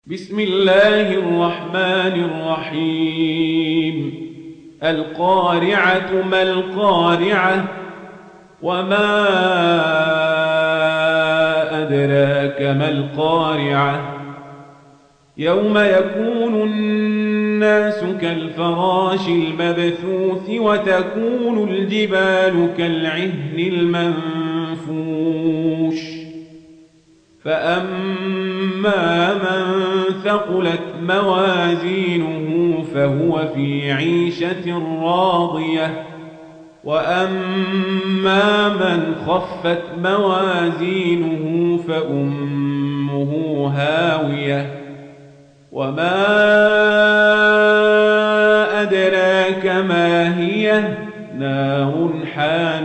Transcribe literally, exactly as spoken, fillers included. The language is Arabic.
بسم الله الرحمن الرحيم القارعة ما القارعة وما أدراك ما القارعة يوم يكون الناس كالفراش المبثوث وتكون الجبال كالعهن المنفوش فأما من ثقلت موازينه فهو في عيشة راضية وأما من خفت موازينه فأمه هاوية وما أدراك ما هي نار حامية